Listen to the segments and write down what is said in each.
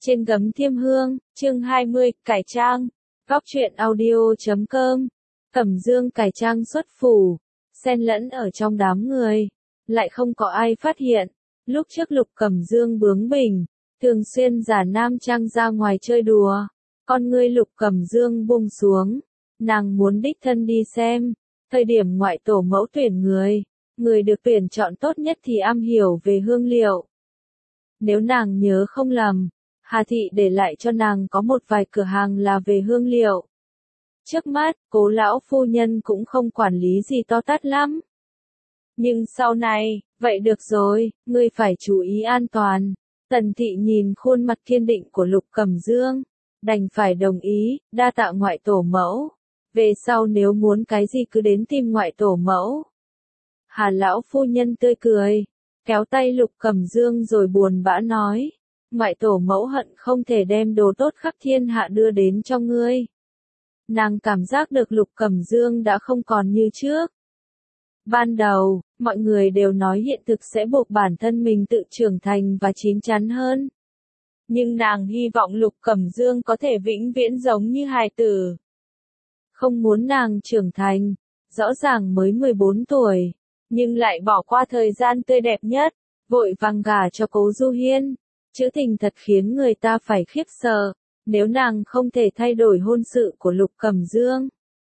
Trên Gấm Thiêm Hương, chương 20, cải trang. Góc truyện audio.com. Cẩm Dương cải trang xuất phủ, xen lẫn ở trong đám người, lại không có ai phát hiện. Lúc trước Lục Cẩm Dương bướng bỉnh, thường xuyên giả nam trang ra ngoài chơi đùa. Con ngươi Lục Cẩm Dương buông xuống, nàng muốn đích thân đi xem. Thời điểm ngoại tổ mẫu tuyển người được tuyển chọn tốt nhất thì am hiểu về hương liệu. Nếu nàng nhớ không lầm, Hà Thị để lại cho nàng có một vài cửa hàng là về hương liệu. Trước mắt, Cố lão phu nhân cũng không quản lý gì to tát lắm. Nhưng sau này, vậy được rồi, ngươi phải chú ý an toàn. Tần Thị nhìn khuôn mặt kiên định của Lục Cẩm Dương, đành phải đồng ý, đa tạ ngoại tổ mẫu. Về sau nếu muốn cái gì cứ đến tìm ngoại tổ mẫu. Hà lão phu nhân tươi cười, kéo tay Lục Cẩm Dương rồi buồn bã nói. Ngoại tổ mẫu hận không thể đem đồ tốt khắp thiên hạ đưa đến cho ngươi. Nàng cảm giác được Lục Cẩm Dương đã không còn như trước. Ban đầu, mọi người đều nói hiện thực sẽ buộc bản thân mình tự trưởng thành và chín chắn hơn. Nhưng nàng hy vọng Lục Cẩm Dương có thể vĩnh viễn giống như hài tử. Không muốn nàng trưởng thành, rõ ràng mới 14 tuổi, nhưng lại bỏ qua thời gian tươi đẹp nhất, vội vàng gả cho Cố Du Hiên. Chữ tình thật khiến người ta phải khiếp sợ, nếu nàng không thể thay đổi hôn sự của Lục Cẩm Dương.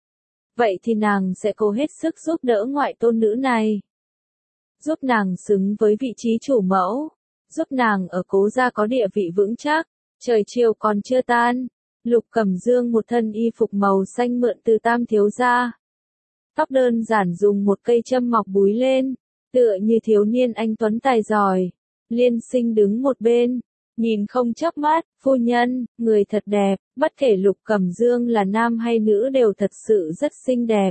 Vậy thì nàng sẽ cố hết sức giúp đỡ ngoại tôn nữ này. Giúp nàng xứng với vị trí chủ mẫu, giúp nàng ở Cố gia có địa vị vững chắc. Trời chiều còn chưa tan, Lục Cẩm Dương một thân y phục màu xanh mượn từ Tam thiếu gia. Tóc đơn giản dùng một cây châm mọc búi lên, tựa như thiếu niên anh tuấn tài giỏi. Liên Sinh đứng một bên, nhìn không chớp mắt, phu nhân, người thật đẹp, bất kể Lục Cẩm Dương là nam hay nữ đều thật sự rất xinh đẹp.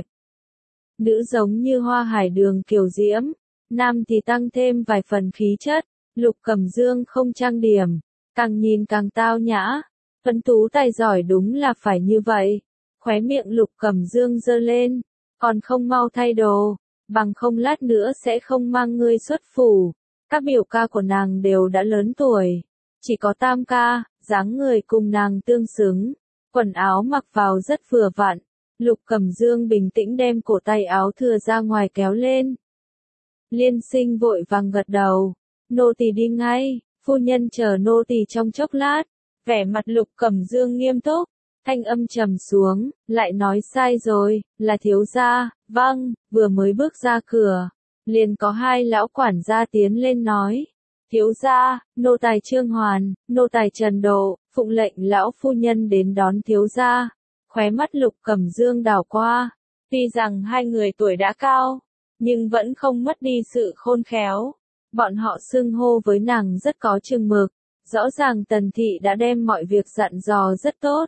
Nữ giống như hoa hải đường kiều diễm, nam thì tăng thêm vài phần khí chất. Lục Cẩm Dương không trang điểm, càng nhìn càng tao nhã, tuấn tú tài giỏi đúng là phải như vậy. Khóe miệng Lục Cẩm Dương giơ lên, còn không mau thay đồ, bằng không lát nữa sẽ không mang ngươi xuất phủ. Các biểu ca của nàng đều đã lớn tuổi, chỉ có Tam ca, dáng người cùng nàng tương xứng, quần áo mặc vào rất vừa vặn. Lục Cẩm Dương bình tĩnh đem cổ tay áo thừa ra ngoài kéo lên. Liên Sinh vội vàng gật đầu, nô tỳ đi ngay, phu nhân chờ nô tỳ trong chốc lát. Vẻ mặt Lục Cẩm Dương nghiêm túc, thanh âm trầm xuống, lại nói sai rồi, là thiếu gia. Vâng, vừa mới bước ra cửa, liền có hai lão quản gia tiến lên nói. Thiếu gia, nô tài Trương Hoàn, nô tài Trần Độ, phụng lệnh lão phu nhân đến đón thiếu gia. Khóe mắt Lục Cẩm Dương đảo qua, tuy rằng hai người tuổi đã cao, nhưng vẫn không mất đi sự khôn khéo. Bọn họ xưng hô với nàng rất có chừng mực, rõ ràng Tần Thị đã đem mọi việc dặn dò rất tốt.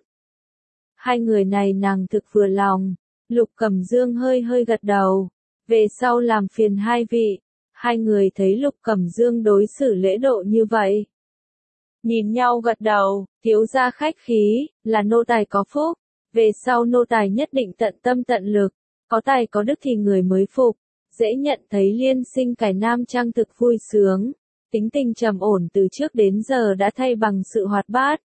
Hai người này nàng thực vừa lòng, Lục Cẩm Dương hơi gật đầu. Về sau làm phiền hai vị. Hai người thấy Lục Cẩm Dương đối xử lễ độ như vậy, nhìn nhau gật đầu. Thiếu gia khách khí, là nô tài có phúc. Về sau nô tài nhất định tận tâm tận lực, có tài có đức thì người mới phục. Dễ nhận thấy Liên Sinh cải nam trang thực vui sướng, tính tình trầm ổn từ trước đến giờ đã thay bằng sự hoạt bát.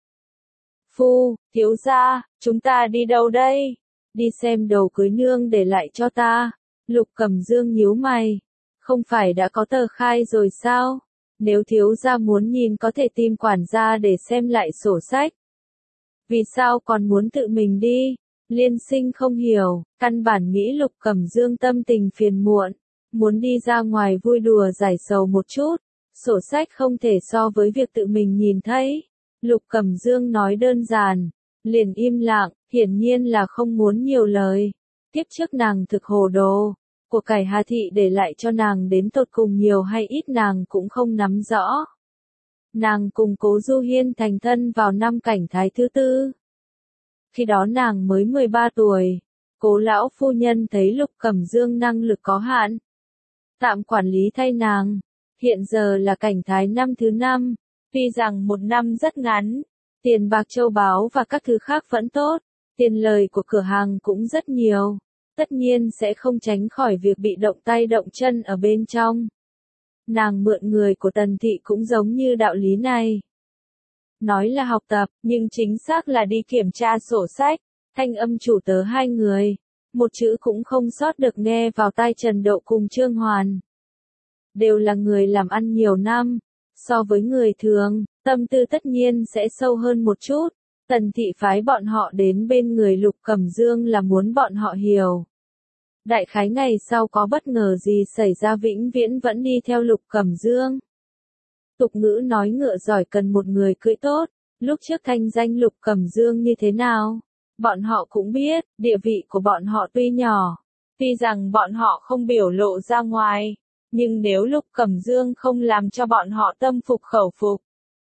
Thiếu gia, chúng ta đi đâu đây? Đi xem đồ cưới nương để lại cho ta. Lục Cẩm Dương nhíu mày, không phải đã có tờ khai rồi sao? Nếu thiếu gia muốn nhìn có thể tìm quản gia để xem lại sổ sách. Vì sao còn muốn tự mình đi? Liên Sinh không hiểu, căn bản nghĩ Lục Cẩm Dương tâm tình phiền muộn, muốn đi ra ngoài vui đùa giải sầu một chút. Sổ sách không thể so với việc tự mình nhìn thấy. Lục Cẩm Dương nói đơn giản, liền im lặng, hiển nhiên là không muốn nhiều lời. Tiếp trước nàng thực hồ đồ, của cải Hà Thị để lại cho nàng đến tột cùng nhiều hay ít nàng cũng không nắm rõ. Nàng cùng Cố Du Hiên thành thân vào năm Cảnh Thái thứ tư. Khi đó nàng mới 13 tuổi, Cố lão phu nhân thấy Lục Cẩm Dương năng lực có hạn, tạm quản lý thay nàng. Hiện giờ là Cảnh Thái năm thứ 5, tuy rằng một năm rất ngắn, tiền bạc châu báu và các thứ khác vẫn tốt, tiền lời của cửa hàng cũng rất nhiều, tất nhiên sẽ không tránh khỏi việc bị động tay động chân ở bên trong. Nàng mượn người của Tần Thị cũng giống như đạo lý này. nói là học tập, nhưng chính xác là đi kiểm tra sổ sách. Thanh âm chủ tớ hai người, một chữ cũng không sót được nghe vào tai Trần Độ cùng Trương Hoàn. Đều là người làm ăn nhiều năm, so với người thường, tâm tư tất nhiên sẽ sâu hơn một chút. Tần thị phái bọn họ đến bên người Lục Cẩm Dương là muốn bọn họ hiểu. Đại khái ngày sau có bất ngờ gì xảy ra vĩnh viễn vẫn đi theo Lục Cẩm Dương. Tục ngữ nói ngựa giỏi cần một người cưỡi tốt, lúc trước thanh danh Lục Cẩm Dương như thế nào? Bọn họ cũng biết, địa vị của bọn họ tuy nhỏ, tuy rằng bọn họ không biểu lộ ra ngoài, nhưng nếu Lục Cẩm Dương không làm cho bọn họ tâm phục khẩu phục,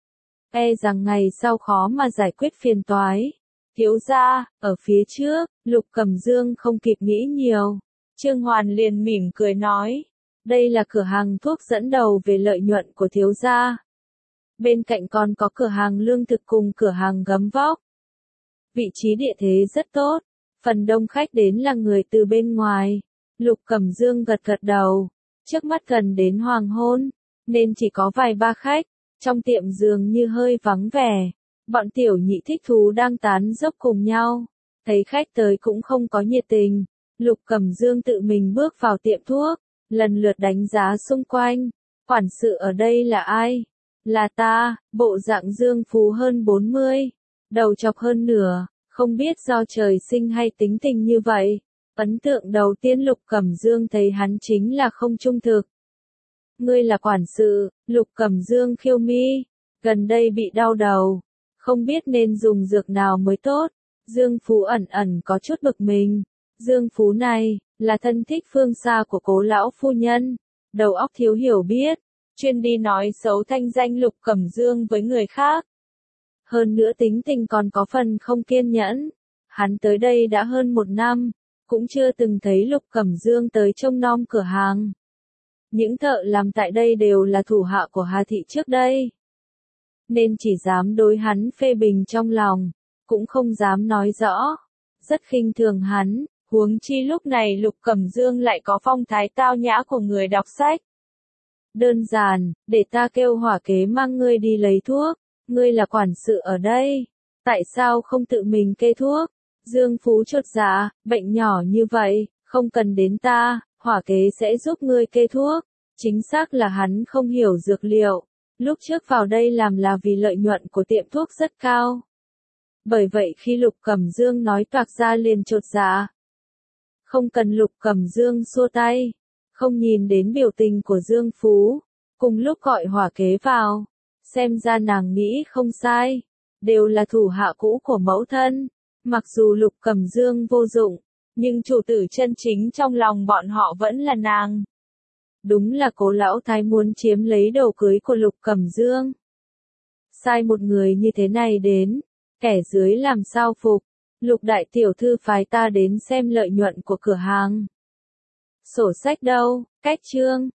e rằng ngày sau khó mà giải quyết phiền toái. Thiếu gia, ở phía trước, Lục Cẩm Dương không kịp nghĩ nhiều. Trương Hoàn liền mỉm cười nói, đây là cửa hàng thuốc dẫn đầu về lợi nhuận của thiếu gia. Bên cạnh còn có cửa hàng lương thực cùng cửa hàng gấm vóc. Vị trí địa thế rất tốt, phần đông khách đến là người từ bên ngoài. Lục Cẩm Dương gật gật đầu, trước mắt gần đến hoàng hôn, nên chỉ có vài ba khách, trong tiệm dường như hơi vắng vẻ. Bọn tiểu nhị thích thú đang tán dốc cùng nhau, thấy khách tới cũng không có nhiệt tình. Lục Cẩm Dương tự mình bước vào tiệm thuốc, lần lượt đánh giá xung quanh. Quản sự ở đây là ai? Là ta, bộ dạng Dương Phú hơn 40, đầu chọc hơn nửa, không biết do trời sinh hay tính tình như vậy. Ấn tượng đầu tiên Lục Cẩm Dương thấy hắn chính là không trung thực. Ngươi là quản sự? Lục Cẩm Dương khiêu mi, gần đây bị đau đầu, không biết nên dùng dược nào mới tốt. Dương Phú ẩn ẩn có chút bực mình. Dương Phú này, là thân thích phương xa của Cố lão phu nhân, đầu óc thiếu hiểu biết, chuyên đi nói xấu thanh danh Lục Cẩm Dương với người khác. Hơn nữa tính tình còn có phần không kiên nhẫn. Hắn tới đây đã hơn 1 năm, cũng chưa từng thấy Lục Cẩm Dương tới trông nom cửa hàng. Những thợ làm tại đây đều là thủ hạ của Hà Thị trước đây, nên chỉ dám đối hắn phê bình trong lòng, cũng không dám nói rõ, rất khinh thường hắn. Huống chi lúc này Lục Cẩm Dương lại có phong thái tao nhã của người đọc sách. Đơn giản, để ta kêu hỏa kế mang ngươi đi lấy thuốc, ngươi là quản sự ở đây, tại sao không tự mình kê thuốc? Dương Phú chột dạ, bệnh nhỏ như vậy, không cần đến ta, hỏa kế sẽ giúp ngươi kê thuốc. Chính xác là hắn không hiểu dược liệu, lúc trước vào đây làm là vì lợi nhuận của tiệm thuốc rất cao. Bởi vậy khi Lục Cẩm Dương nói toạc ra liền chột dạ. Không cần. Lục Cẩm Dương xua tay, không nhìn đến biểu tình của Dương Phú, cùng lúc gọi hỏa kế vào. Xem ra nàng nghĩ không sai, đều là thủ hạ cũ của mẫu thân. Mặc dù Lục Cẩm Dương vô dụng, nhưng chủ tử chân chính trong lòng bọn họ vẫn là nàng. Đúng là Cố lão thái muốn chiếm lấy đồ cưới của Lục Cẩm Dương. Sai một người như thế này đến, kẻ dưới làm sao phục? Lục đại tiểu thư phái ta đến xem lợi nhuận của cửa hàng. Sổ sách đâu? Cách chương